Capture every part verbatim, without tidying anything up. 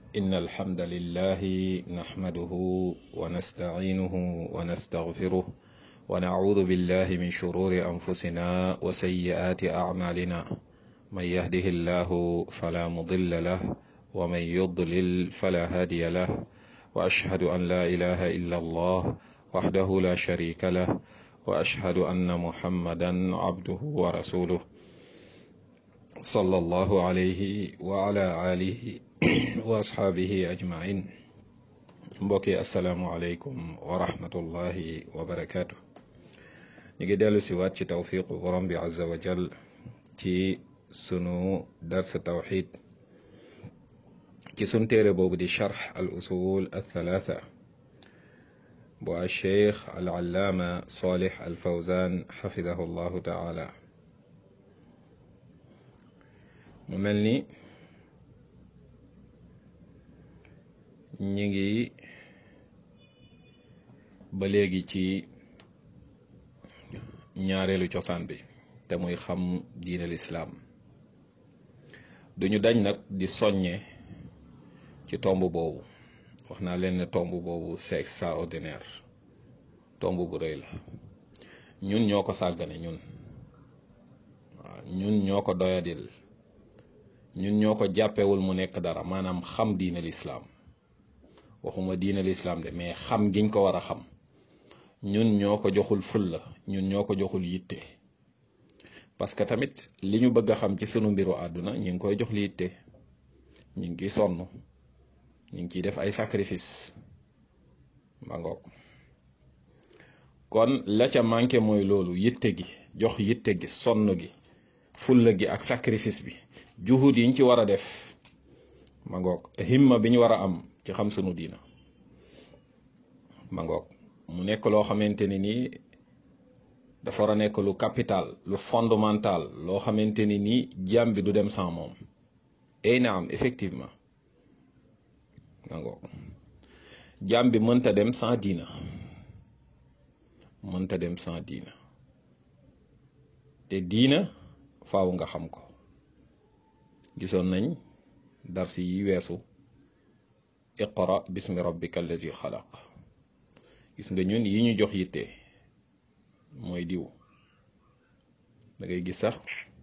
إن الحمد لله نحمده ونستعينه ونستغفره ونعوذ بالله من شرور أنفسنا وسيئات أعمالنا من يهده الله فلا مضل له ومن يضلل فلا هادي له وأشهد أن لا إله إلا الله وحده لا شريك له وأشهد أن محمدا عبده ورسوله صلى الله عليه وعلى آله وأصحابه أجمعين mbokki asalaamualeykum wa rahmatullahi wa barakaatu. ñu ngi dellu si waat ci tawfiqu borom bi azza wa jal ci sunu dars tawxid ci sunu téere boobu di charx al usul al thalatha bu al cheikh al allaama salih al fawzan xafidahu llahu taala. mu mel ni ñi ngi ba léegi ci ñaareelu cosaan bi te muy xam diine lislaam duñu dañ nag di soññe ci tomb boobu. wax naa leen ne tomb boobu c'est extraordinaire, tomb bu rëy la. ñun ñoo ko sàggane ñun waaw ñun ñoo ko doyadil, ñun ñoo ko jàppewul mu nekk dara, maanaam xam diine lislaam. waxuma diine lislaam de mais xam giñ ko war a xam ñun ñoo ko joxul fulla, ñun ñoo ko joxul yitte. parce que tamit li ñu bëgg a xam ci sunu mbiru àdduna ñu ngi koy jox li yitte, ñu ngi ciy sonn, ñu ngi ciy def ay sacrifice ma ngoog. kon la ca manqué mooy loolu, yitte gi, jox yitte gi, sonn gi, fulla gi ak sacrifice bi, juhud yiñ ci war a def ma ngoog, himma bi ñu war a am ci xam sunu diina ma ngoog. mu nekk loo xamante ni nii dafa war a nekk lu capital, lu fondamental, loo xamante ni nii jaam bi du dem sans moom. ay naam effectivement ma ngoog, jaam bi mënta dem sans diina, mënta dem sans diina, te diina faaw nga xam ko. gisoon nañ darsi yi weesu iqra bismi rabbika allazi xalaq. gis nga ñun yi ñu jox yitte mooy diw. da ngay gis sax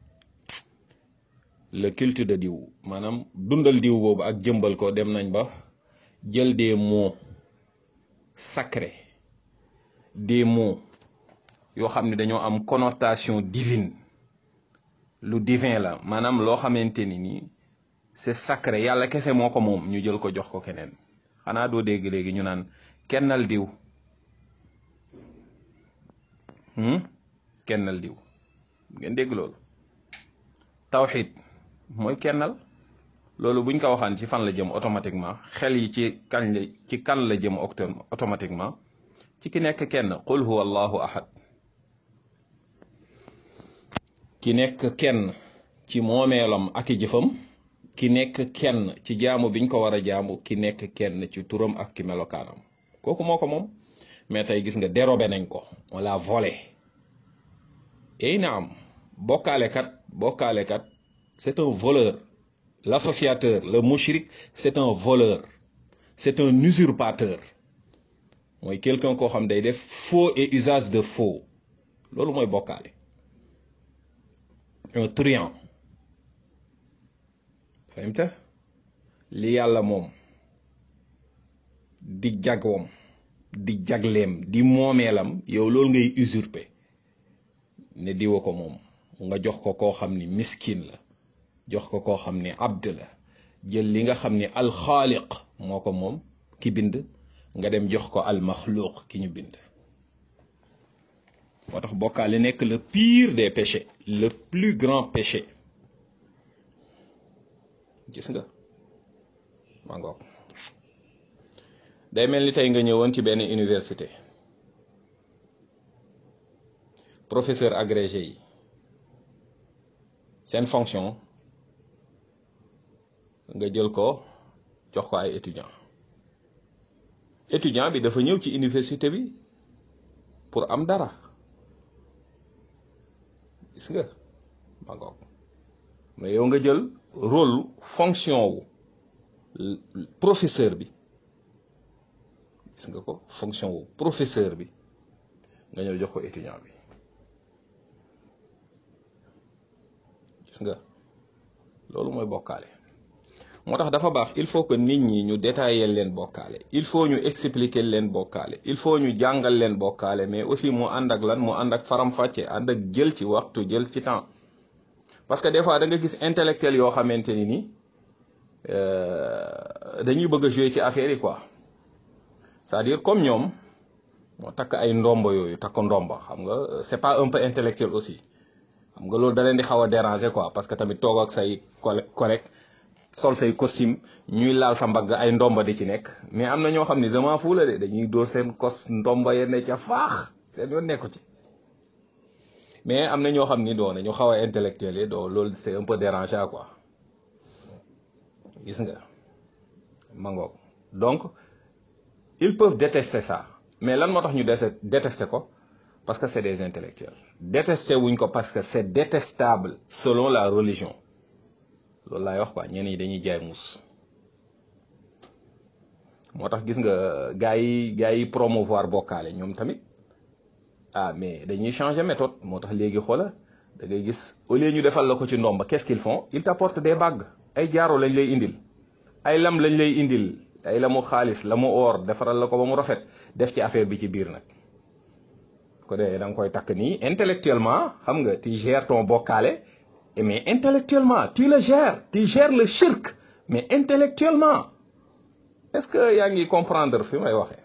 le culte de diw, maanaam dundal diw boobu ak jëmbal ko, dem nañ ba jël des mots sacrés, des mots yoo xam ne dañoo am connotation divine, lu divin la, maanaam loo xamante ni nii c'est sacré, yàlla kese moo ko moom, ñu jël ko jox ko keneen. xanaa doo dégg léegi ñu naan kennal diw, kennal diw. ngeen dégg loolu? tawxid mooy kennal. loolu buñ ko waxaan ci fan la jëm automatiquement? xel yi ci kan la ci kan la jëm automatiquement? ci ki nekk kenn. qul huwa allahu ahad, ki nekk kenn ci moomeelam ak i jëfam, ki nekk kenn ci jaamu biñ ko war a jaamu, ki nekk kenn ci turam ak ki melokaanam. kooku moo ko moom. mais tey gis nga dérobé nañ ko, on l'a volé. ey naam, bokkaalekat bokkaalekat c'est un voleur. L'associateur, le mushrik, c'est un voleur, c'est un usurpateur. mooy quelqu'un koo xam day def faux et usage de faux. loolu mooy bokkaale. un truand. fahimta? li yàlla moom di jagwoom, di jagleem, di moomeelam, yow loolu ngay usurper ne diwa ko moom. nga jox ko koo xam ni miskin la, jox ko koo xam ni abd la, jël li nga xam ni alxaaliq moo ko moom, ki bind, nga dem jox ko almaxluuq, ki ñu bind. moo tax bokkaale nekk le pire des péchés, le plus grand péché. gis nga maa ngoog. day mel ni tey nga ñëwoon ci benn université, professeur agrégé yi seen fonction nga jël ko jox ko ay étudiant étudiant bi dafa ñëw ci université bi pour am dara. gis nga ma ngoog. mais yow nga jël rôle fonction wu professeur bi gis nga ko fonction wu professeur bi nga ñëw jox ko étudiant bi gis nga loolu mooy bokkaale. moo tax dafa baax il faut que nit ñi ñu détailler leen bokkaale il faut ñu expliquer leen bokkaale il faut ñu jàngal leen bokkaale mais aussi mu ànd ak lan mu ànd ak faram-fàcce ànd ak jël ci waxtu jël ci temps parce que des fois da nga gis intellectuel yoo xamante ni ni dañuy bëgg a jouer ci affaire yi quoi c'est-à-dire comme ñoom moo takk ay ndomba yooyu takk ndomba xam nga c'est pas un peu intellectuel aussi xam nga loolu da leen di xaw a déranger quoi parce que tamit toog ak say collègue sol say costume ñuy laal sa mbagg ay ndomba di ci nekk mais am na ñoo xam ni sama fu la de dañuy dóor seen kos ndomba yenn ca faax seen yoon nekku ci mais am na ñoo xam ni doon ñu xaw a intellectuel yi doo loolu c'est un peu dérangeant quoi gis nga ma ngoog donc ils peuvent détester ça mais lan moo tax ñu détester ko parce que c'est des intellectuels détester wuñ ko parce que c'est détestable selon la religion loolu laay wax quoi ñenn ñi dañuy jaay muus moo tax gis nga gars yi gars yi promouvoir bokkaale ñoom tamit ah mais dañuy changer méthode moo tax léegi xoola da ngay gis au lieu ñu defal la ko ci ndomba qu'est-ce qu'ils font ils t'apportent des bagues ay jaaro lañ lay indil ay lam lañ lay indil ay lamu xaalis la mu or defaral la ko ba mu rafet def ci affaire bi ci biir nag ko dee da nga koy takk nii intellectuellement xam nga tu gères ton bokkaale mais intellectuellement tu le gères tu gères le shirk mais intellectuellement est-ce que yaa ngi comprendre fi may waxee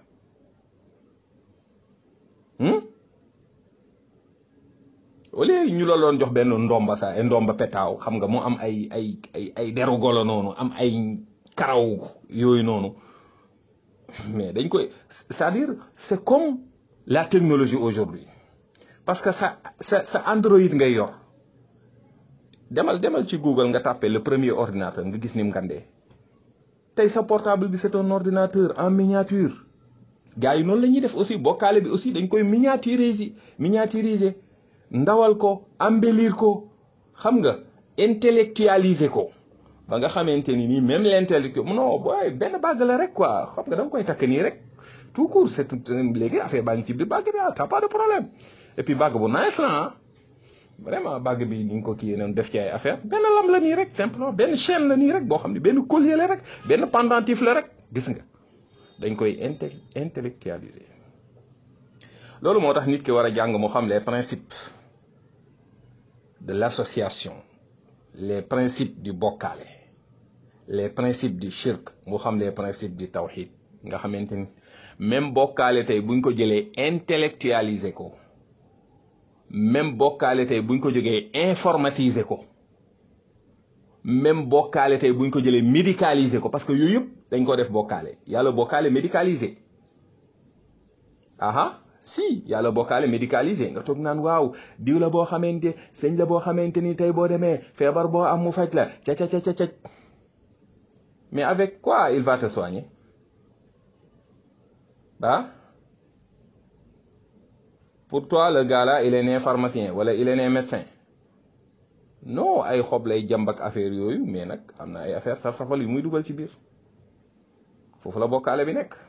au lieu ñu la doon jox benn ndomba sa ndomba petaaw xam nga mu am ay ay ay ay deru golo noonu am ay karaw yooyu noonu mais dañ koy c'est-à-dire c'est comme la technologie aujourd'hui parce que sa sa sa Android ngay yor demal demal ci Google nga tapé le premier ordinateur nga gis ni mu ngandee tey sa portable bi c'est un ordinateur en miniature gars yi noonu la ñuy def aussi bokkaale bi aussi dañ koy miniaturiser miniaturiser ndawal ko embellir ko xam nga intellectualiser ko ba nga xamante ni nii même l'intellectuel non booy benn bague la rek quoi xam nga da nga koy takk nii rek tout court c'est léegi affaire baa ngi ci biir bague bi ah t'as pas de problème et puis bague bu nice la vraiment bague bi ni nga ko kii noonu def ci ay affaire benn lam la nii rek simplement benn chaîne la nii rek boo xam ne benn collier la rek benn pendentif la rek gis nga dañ koy inte intellectualiser loolu moo tax nit ki war a jàng moo xam les principes de l'association les principes du bokkaale les principes du shirk moo xam les principes du tawhid nga xamante ni même bokkaale tey buñ ko jëlee intellectualiser ko même bokkaale tey buñ ko jógee informatiser ko même bokkaale tey buñ ko jëlee médicaliser ko parce que yooyu yëpp dañ ko def bokkaale yàlla bokkaale médicalisé aha si yàlla bokkaale médicalisé nga toog naan waaw diw la boo xamante sëñ la boo xamante ni tey boo demee feebar boo am mu faj la ca ca ca ca mais avec quoi il va te soigner ah pour toi le gars là il est né pharmacien wala il est né médecin non ay xob lay jàmb ak affaire yooyu mais nag am na ay affaire saf-safal yu muy dugal ci biir foofu la bokkaale bi nekk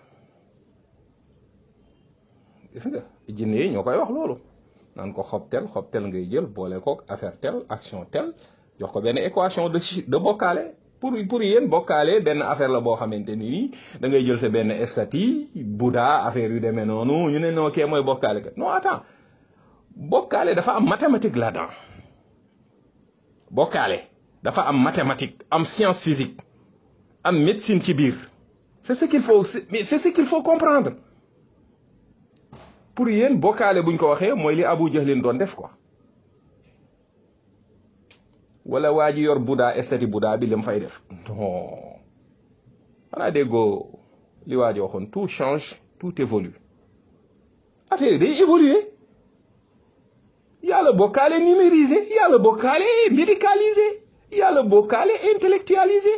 gis nga jinne yi ñoo koy wax loolu naan ko xob tel xob tel ngay jël boole kook affaire tel action tel jox ko benn équation de de bokkaale pour pour yéen bokkaale benn affaire la boo xamante ni nii da ngay jël sa benn statue Bouddha affaire yu demee noonu ñu ne noo kee mooy bokkaale kat non attends bokkaale dafa am mathématique là-dedans bokkaale dafa am mathématique am science physique am médecine ci biir c'est ce qu'il faut mais c'est ce qu'il faut comprendre pour yéen bokkaale buñ ko waxee mooy li Abu Jahlin doon def quoi wala waa ji yor Bouddha esthétique Bouddha bi li mu fay def non xanaa déggoo li waa ji waxoon tout change tout évolue affaire yi day évoluer yàlla bokkaale numérisé yàlla bokkaale médicalisé yàlla bokkaale intellectualisé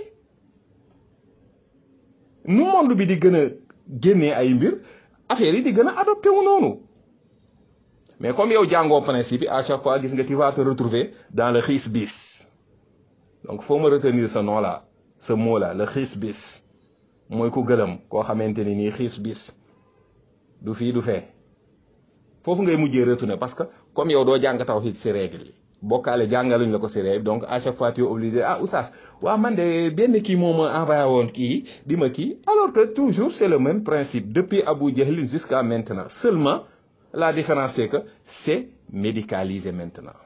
nu monde bi di gën a génnee ay mbir affaire yi di gën a adopté wu noonu mais comme yow jàngoo principe bi à chaque fois gis nga tu vas te retrouver dans le xis bis donc faut me retenir ce nom là ce mot là le xiis bis mooy ku gëlëm koo xamante ni nii xiis bis du fii du fee foofu ngay mujjee retourner parce que comme yow doo jàng tawhid ci règle yi bokkaale jàngaluñ la ko ci règle donc à chaque fois tu es obligé ah oustaz waaw man de benn kii moo ma envoyé woon kii di ma kii alors que toujours c'est le même principe depuis Abu Jahl jusqu'à maintenant seulement la différence c'est que c'est médicalisé maintenant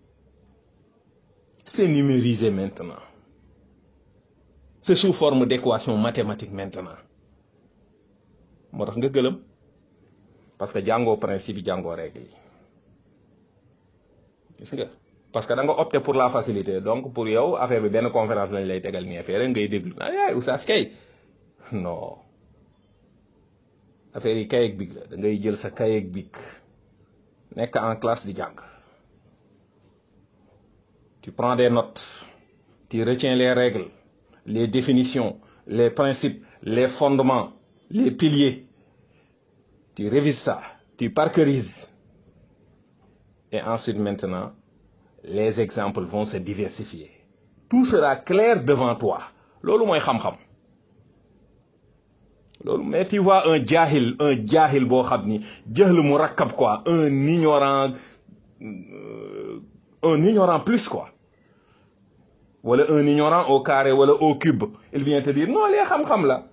c'est numérisé maintenant c'est sous forme d'équation mathématique maintenant moo tax nga gëlëm parce que jàngoo principe yi jàngoo règle yi gis nga parce que da nga opté pour la facilité donc pour yow affaire bi benn conférence lañ lay tegal nii affaire ngay déglu ah yaay oustaz kay non affaire yi kay ak big la da ngay jël sa kay ak big nekk en classe di jàng tu prends des notes tu retiens les règles les définitions les principes les fondements les piliers tu révises ça tu parquerises et ensuite maintenant les exemples vont se diversifier tout sera clair devant toi loolu mooy xam-xam loolu mais tu vois un jahil un jahil boo xam ni jahl mu rakkab quoi un ignorant euh, un ignorant plus quoi wala un ignorant au carré wala au cube il vient te dire non lee xam-xam la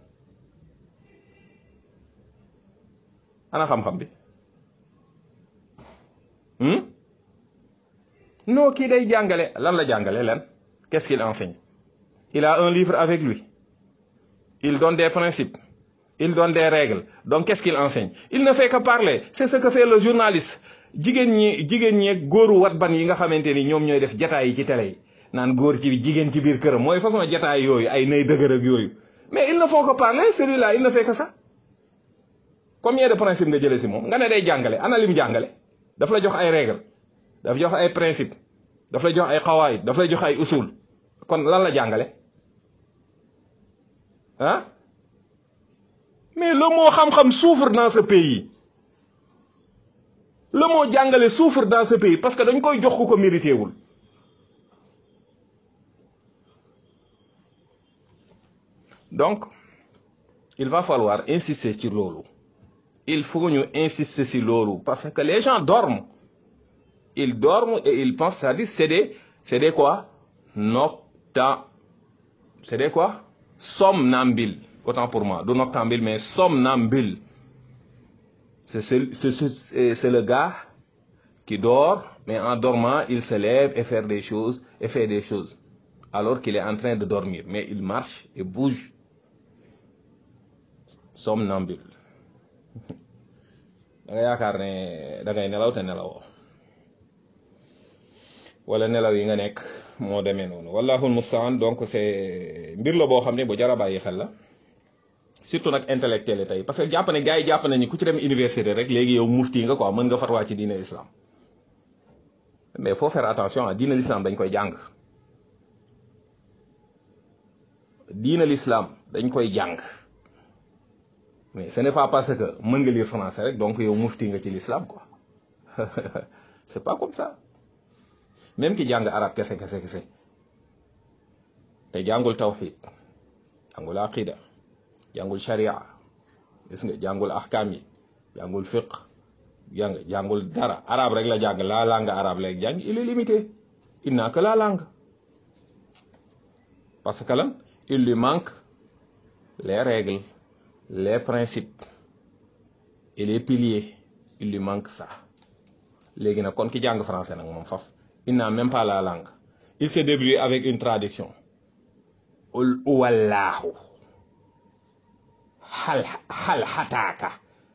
ana xam-xam bi hmm? non kii day jàngale lan la jàngale lan qu'est-ce qu'il enseigne il a un livre avec lui il donne des principes il donne des règles donc qu'est-ce qu'il enseigne il ne fait que parler c'est ce que fait le journaliste jigéen ñi jigéen ñi ak góoru wat ban yi nga xamante ni ñoom ñooy def jataay yi ci télé yi naan góor ci jigéen ci biir këram mooy façon jataay yooyu ay nay dëgër ak yooyu mais ils ne font que parler celui-là il ne fait que ça combien de principes nga jëlee si moom nga ne day jàngale ana lim jàngale daf la jox ay règles daf jox ay principes daf lay jox ay xawaayid daf lay jox ay usul kon lan la jàngale ah mais le mot xam-xam souffre dans ce pays le mot jàngale souffre dans ce pays parce que dañ koy jox ku ko mérité wul donc il va falloir insister ci loolu il faut ñu insister ci loolu parce que les gens dorment ils dorment et ils pensent c'est-à-dire c'est des c'est des quoi nocta c'est des quoi somnambules autant pour moi du noctambule mais somnambule c'est c'est c'est c'est le gars qui dort mais en dormant il se lève et fait des choses et fait des choses alors qu'il est en train de dormir mais il marche et bouge somnambule da nga yaakaar ne da ngay nelaw te nelawoo wala nelaw yi nga nekk moo demee noonu wallahul mustaan donc c'est mbir la boo xam ne bu jar a bàyyi xel la surtout nag intellectuel yi tey parce que jàpp ne gars yi jàpp nañu ku ci dem université rek léegi yow mufti nga quoi mën nga fatwaa ci diine l'islam mais faut faire attention à diine l'islam dañ koy jàng diine l'islam dañ koy jàng mais ce n'est pas parce que mën nga lire français rek donc yow mufti nga ci l'islam quoi c'est pas comme ça même ki jàng arab kese kese kese te jàngul tawhid jàngul aqida jàngul sharia gis nga jàngul ahkam yi jàngul fiqh jàng jàngul dara arabe rek la jàng la langue arabe lay jàng il est limité il n'a que la langue parce que lan il lui manque les règles les principes et les piliers il lui manque ça léegi nag kon ki jàng français nag moom faf il n'a même pas la langue il se débrouille avec une traduction ul wallahu hal hal hataka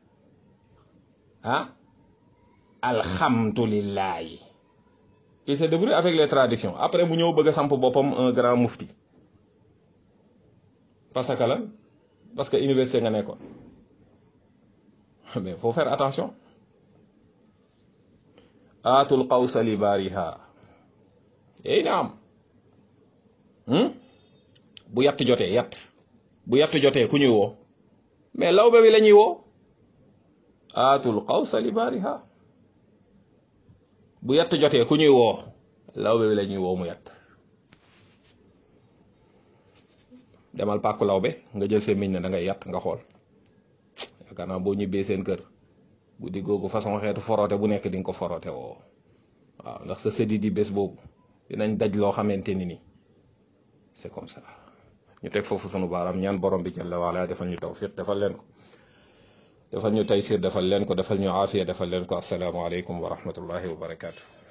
ah alhamdulillahi il se débrouille avec les traductions après mu ñëw bëgg a samp boppam un grand mufti parce que lan parce que université nga nekkoon mais faut faire attention aatul qawsa li baariha ey naam bu yatt jotee yatt bu yatt jotee ku ñuy woo mais lawbe bi la ñuy woo aatul qawsa li baariha bu yatt jotee ku ñuy woo lawbe bi la ñuy woo mu yatt demal pàkku lawbe nga jël seen miñ ne da ngay yàq nga xool yaakaar naa boo ñibbee seen kër guddi googu façon xeetu foroote bu nekk di nga ko foroote woo waaw ndax sa sëdi di bés boobu dinañ daj loo xamante ni ni c'est comme ça. ñu teg foofu sunu baaraam ñaan borom bi jalla waala defal ñu tawfiq defal leen ko defal ñu taysir defal leen ko defal ñu aafiya defal leen ko assalaamu aleykum wa rahmatullahi wa barakaatu.